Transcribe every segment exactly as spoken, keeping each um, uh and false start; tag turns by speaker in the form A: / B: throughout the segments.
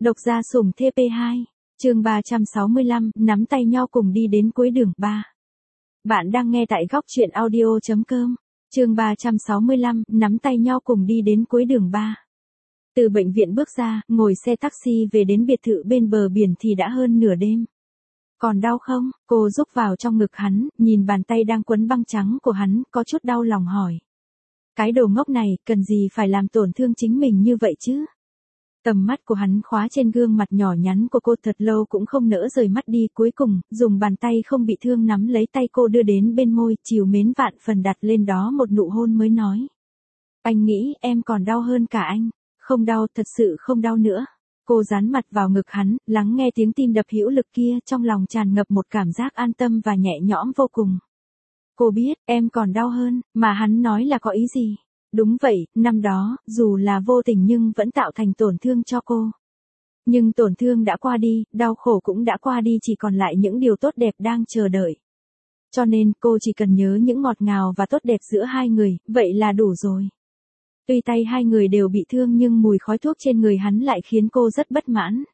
A: Độc gia sủng T P hai, chương ba trăm sáu mươi lăm, nắm tay nhau cùng đi đến cuối đường ba. Bạn đang nghe tại góc truyện audio chấm com, chương ba trăm sáu mươi lăm, nắm tay nhau cùng đi đến cuối đường ba. Từ bệnh viện bước ra, ngồi xe taxi về đến biệt thự bên bờ biển thì đã hơn nửa đêm. Còn đau không? Cô rúc vào trong ngực hắn, nhìn bàn tay đang quấn băng trắng của hắn, có chút đau lòng hỏi. Cái đồ ngốc này, cần gì phải làm tổn thương chính mình như vậy chứ? Tầm mắt của hắn khóa trên gương mặt nhỏ nhắn của cô thật lâu cũng không nỡ rời mắt đi, cuối cùng, dùng bàn tay không bị thương nắm lấy tay cô đưa đến bên môi, trìu mến vạn phần đặt lên đó một nụ hôn mới nói. Anh nghĩ em còn đau hơn cả anh. Không đau, thật sự không đau nữa. Cô dán mặt vào ngực hắn, lắng nghe tiếng tim đập hữu lực kia, trong lòng tràn ngập một cảm giác an tâm và nhẹ nhõm vô cùng. Cô biết, em còn đau hơn, mà hắn nói là có ý gì? Đúng vậy, năm đó, dù là vô tình nhưng vẫn tạo thành tổn thương cho cô. Nhưng tổn thương đã qua đi, đau khổ cũng đã qua đi, chỉ còn lại những điều tốt đẹp đang chờ đợi. Cho nên, cô chỉ cần nhớ những ngọt ngào và tốt đẹp giữa hai người, vậy là đủ rồi. Tuy tay hai người đều bị thương nhưng mùi khói thuốc trên người hắn lại khiến cô rất bất mãn.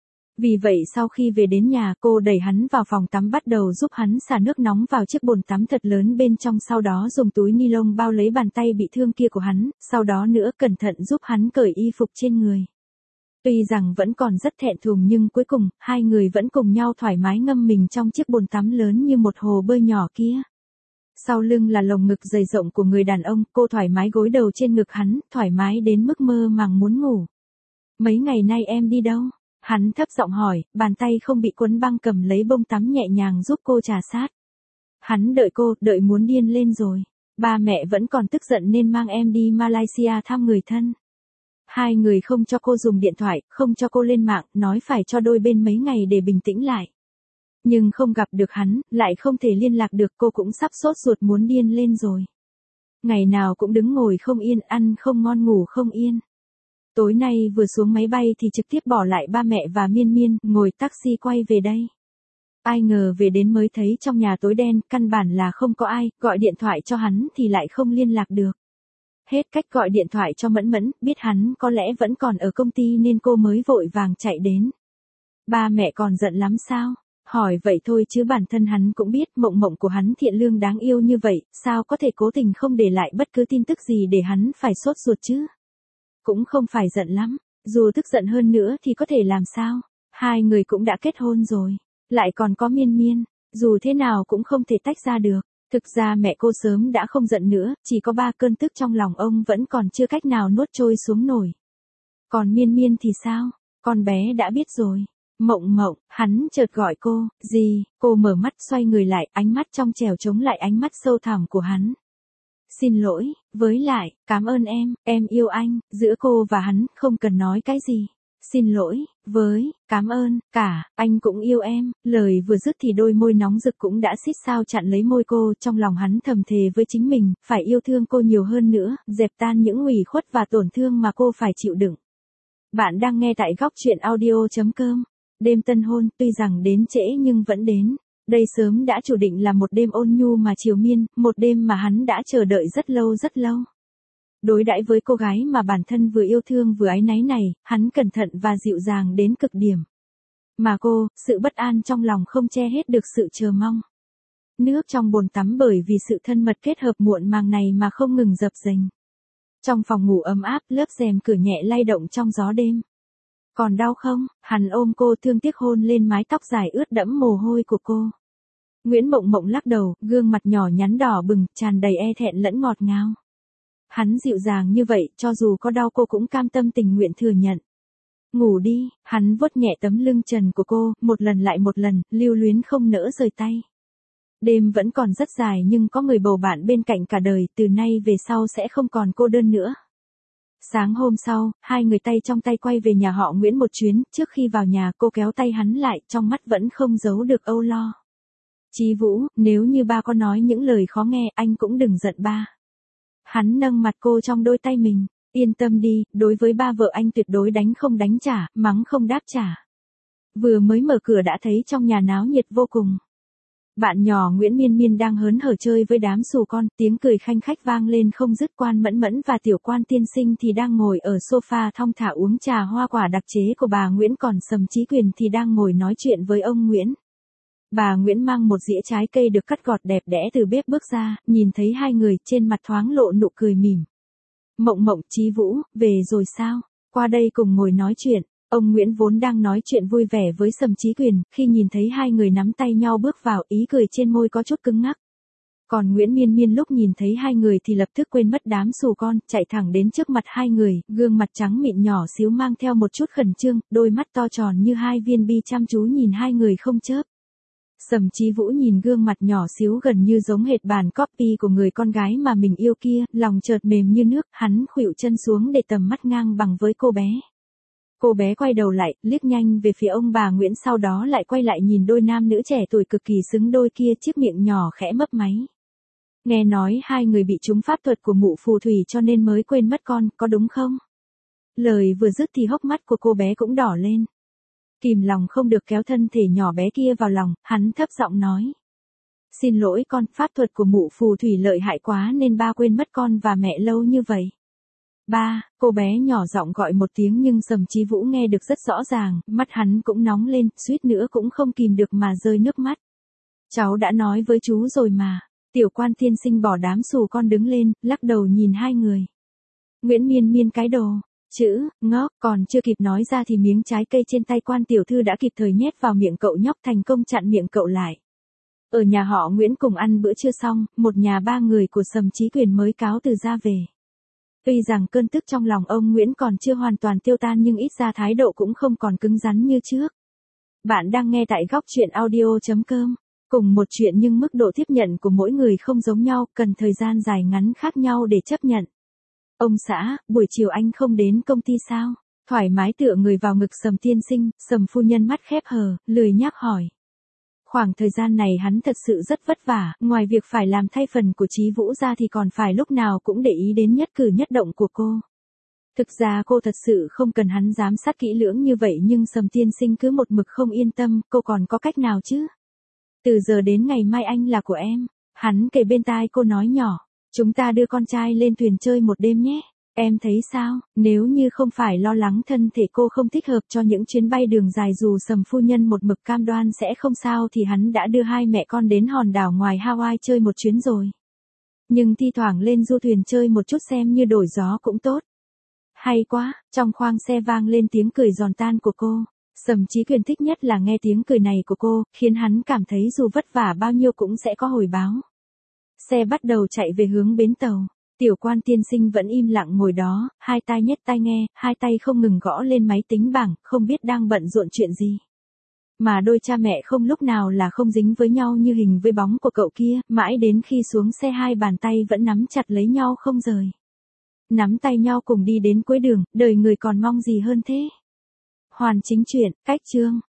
A: Vì vậy sau khi về đến nhà, cô đẩy hắn vào phòng tắm, bắt đầu giúp hắn xả nước nóng vào chiếc bồn tắm thật lớn bên trong, sau đó dùng túi ni lông bao lấy bàn tay bị thương kia của hắn, sau đó nữa cẩn thận giúp hắn cởi y phục trên người. Tuy rằng vẫn còn rất thẹn thùng nhưng cuối cùng, hai người vẫn cùng nhau thoải mái ngâm mình trong chiếc bồn tắm lớn như một hồ bơi nhỏ kia. Sau lưng là lồng ngực dày rộng của người đàn ông, cô thoải mái gối đầu trên ngực hắn, thoải mái đến mức mơ màng muốn ngủ. Mấy ngày nay em đi đâu? Hắn thấp giọng hỏi, bàn tay không bị quấn băng cầm lấy bông tắm nhẹ nhàng giúp cô trà sát. Hắn đợi cô, đợi muốn điên lên rồi. Ba mẹ vẫn còn tức giận nên mang em đi Malaysia thăm người thân. Hai người không cho cô dùng điện thoại, không cho cô lên mạng, nói phải cho đôi bên mấy ngày để bình tĩnh lại. Nhưng không gặp được hắn, lại không thể liên lạc được, cô cũng sắp sốt ruột muốn điên lên rồi. Ngày nào cũng đứng ngồi không yên, ăn không ngon ngủ không yên. Tối nay vừa xuống máy bay thì trực tiếp bỏ lại ba mẹ và Miên Miên, ngồi taxi quay về đây. Ai ngờ về đến mới thấy trong nhà tối đen, căn bản là không có ai, gọi điện thoại cho hắn thì lại không liên lạc được. Hết cách gọi điện thoại cho Mẫn Mẫn, biết hắn có lẽ vẫn còn ở công ty nên cô mới vội vàng chạy đến. Ba mẹ còn giận lắm sao? Hỏi vậy thôi chứ bản thân hắn cũng biết Mộng Mộng của hắn thiện lương đáng yêu như vậy, sao có thể cố tình không để lại bất cứ tin tức gì để hắn phải sốt ruột chứ? Cũng không phải giận lắm, dù tức giận hơn nữa thì có thể làm sao? Hai người cũng đã kết hôn rồi, lại còn có Miên Miên, dù thế nào cũng không thể tách ra được. Thực ra mẹ cô sớm đã không giận nữa, chỉ có ba cơn tức trong lòng ông vẫn còn chưa cách nào nuốt trôi xuống nổi. Còn Miên Miên thì sao? Con bé đã biết rồi. Mộng Mộng, hắn chợt gọi cô, gì? Cô mở mắt xoay người lại, ánh mắt trong trẻo chống lại ánh mắt sâu thẳm của hắn. Xin lỗi, với lại, cảm ơn em, em yêu anh, giữa cô và hắn, không cần nói cái gì. Xin lỗi, với, cảm ơn, cả, anh cũng yêu em, lời vừa dứt thì đôi môi nóng rực cũng đã xít sao chặn lấy môi cô, trong lòng hắn thầm thề với chính mình, phải yêu thương cô nhiều hơn nữa, dẹp tan những ủy khuất và tổn thương mà cô phải chịu đựng. Bạn đang nghe tại góc truyện audio chấm com. Đêm tân hôn, tuy rằng đến trễ nhưng vẫn đến. Đây sớm đã chủ định là một đêm ôn nhu mà triền miên, một đêm mà hắn đã chờ đợi rất lâu rất lâu. Đối đãi với cô gái mà bản thân vừa yêu thương vừa áy náy này, hắn cẩn thận và dịu dàng đến cực điểm. Mà cô, sự bất an trong lòng không che hết được sự chờ mong. Nước trong bồn tắm bởi vì sự thân mật kết hợp muộn màng này mà không ngừng dập dềnh. Trong phòng ngủ ấm áp, lớp rèm cửa nhẹ lay động trong gió đêm. Còn đau không? Hắn ôm cô thương tiếc hôn lên mái tóc dài ướt đẫm mồ hôi của cô. Nguyễn Mộng Mộng lắc đầu, gương mặt nhỏ nhắn đỏ bừng, tràn đầy e thẹn lẫn ngọt ngào. Hắn dịu dàng như vậy, cho dù có đau cô cũng cam tâm tình nguyện thừa nhận. Ngủ đi, hắn vuốt nhẹ tấm lưng trần của cô, một lần lại một lần, lưu luyến không nỡ rời tay. Đêm vẫn còn rất dài nhưng có người bầu bạn bên cạnh cả đời, từ nay về sau sẽ không còn cô đơn nữa. Sáng hôm sau, hai người tay trong tay quay về nhà họ Nguyễn một chuyến, trước khi vào nhà cô kéo tay hắn lại, trong mắt vẫn không giấu được âu lo. Chí Vũ, nếu như ba có nói những lời khó nghe, anh cũng đừng giận ba. Hắn nâng mặt cô trong đôi tay mình, yên tâm đi, đối với ba vợ anh tuyệt đối đánh không đánh trả, mắng không đáp trả. Vừa mới mở cửa đã thấy trong nhà náo nhiệt vô cùng. Bạn nhỏ Nguyễn Miên Miên đang hớn hở chơi với đám xù con, tiếng cười khanh khách vang lên không dứt. Quan Mẫn Mẫn và Tiểu Quan tiên sinh thì đang ngồi ở sofa thong thả uống trà hoa quả đặc chế của bà Nguyễn, còn Sầm Chí Quyền thì đang ngồi nói chuyện với ông Nguyễn. Bà Nguyễn mang một dĩa trái cây được cắt gọt đẹp đẽ từ bếp bước ra, nhìn thấy hai người, trên mặt thoáng lộ nụ cười mỉm. Mộng Mộng, Chí Vũ, về rồi sao? Qua đây cùng ngồi nói chuyện. Ông Nguyễn vốn đang nói chuyện vui vẻ với Sầm Chí Quyền, khi nhìn thấy hai người nắm tay nhau bước vào, ý cười trên môi có chút cứng ngắc. Còn Nguyễn Miên Miên lúc nhìn thấy hai người thì lập tức quên mất đám xù con, chạy thẳng đến trước mặt hai người, gương mặt trắng mịn nhỏ xíu mang theo một chút khẩn trương, đôi mắt to tròn như hai viên bi chăm chú nhìn hai người không chớp. Sầm Chí Vũ nhìn gương mặt nhỏ xíu gần như giống hệt bản copy của người con gái mà mình yêu kia, lòng chợt mềm như nước, hắn khuỵu chân xuống để tầm mắt ngang bằng với cô bé. Cô bé quay đầu lại, liếc nhanh về phía ông bà Nguyễn, sau đó lại quay lại nhìn đôi nam nữ trẻ tuổi cực kỳ xứng đôi kia, chiếc miệng nhỏ khẽ mấp máy. Nghe nói hai người bị trúng pháp thuật của mụ phù thủy cho nên mới quên mất con, có đúng không? Lời vừa dứt thì hốc mắt của cô bé cũng đỏ lên. Kìm lòng không được kéo thân thể nhỏ bé kia vào lòng, hắn thấp giọng nói. Xin lỗi con, pháp thuật của mụ phù thủy lợi hại quá nên ba quên mất con và mẹ lâu như vậy. Ba, cô bé nhỏ giọng gọi một tiếng nhưng Sầm Chí Vũ nghe được rất rõ ràng, mắt hắn cũng nóng lên, suýt nữa cũng không kìm được mà rơi nước mắt. Cháu đã nói với chú rồi mà. Tiểu Quan tiên sinh bỏ đám xù con đứng lên, lắc đầu nhìn hai người. Nguyễn Miên Miên cái đồ, chữ, ngốc, còn chưa kịp nói ra thì miếng trái cây trên tay Quan tiểu thư đã kịp thời nhét vào miệng cậu nhóc, thành công chặn miệng cậu lại. Ở nhà họ Nguyễn cùng ăn bữa trưa xong, một nhà ba người của Sầm Chí Quyền mới cáo từ ra về. Tuy rằng cơn tức trong lòng ông Nguyễn còn chưa hoàn toàn tiêu tan nhưng ít ra thái độ cũng không còn cứng rắn như trước. Bạn đang nghe tại góc truyện audio chấm com. Cùng một chuyện nhưng mức độ tiếp nhận của mỗi người không giống nhau, cần thời gian dài ngắn khác nhau để chấp nhận. Ông xã, buổi chiều anh không đến công ty sao? Thoải mái tựa người vào ngực Sầm tiên sinh, Sầm phu nhân mắt khép hờ, lười nhác hỏi. Khoảng thời gian này hắn thật sự rất vất vả, ngoài việc phải làm thay phần của Chí Vũ ra thì còn phải lúc nào cũng để ý đến nhất cử nhất động của cô. Thực ra cô thật sự không cần hắn giám sát kỹ lưỡng như vậy nhưng Sầm tiên sinh cứ một mực không yên tâm, cô còn có cách nào chứ? Từ giờ đến ngày mai anh là của em. Hắn kề bên tai cô nói nhỏ. Chúng ta đưa con trai lên thuyền chơi một đêm nhé. Em thấy sao, nếu như không phải lo lắng thân thể cô không thích hợp cho những chuyến bay đường dài dù Sầm phu nhân một mực cam đoan sẽ không sao thì hắn đã đưa hai mẹ con đến hòn đảo ngoài Hawaii chơi một chuyến rồi. Nhưng thi thoảng lên du thuyền chơi một chút xem như đổi gió cũng tốt. Hay quá, trong khoang xe vang lên tiếng cười giòn tan của cô. Sầm Chí Quyền thích nhất là nghe tiếng cười này của cô, khiến hắn cảm thấy dù vất vả bao nhiêu cũng sẽ có hồi báo. Xe bắt đầu chạy về hướng bến tàu. Tiểu Quan tiên sinh vẫn im lặng ngồi đó, hai tai nhét tai nghe, hai tay không ngừng gõ lên máy tính bảng, không biết đang bận rộn chuyện gì. Mà đôi cha mẹ không lúc nào là không dính với nhau như hình với bóng của cậu kia, mãi đến khi xuống xe hai bàn tay vẫn nắm chặt lấy nhau không rời. Nắm tay nhau cùng đi đến cuối đường, đời người còn mong gì hơn thế. Hoàn chính truyện, cách chương.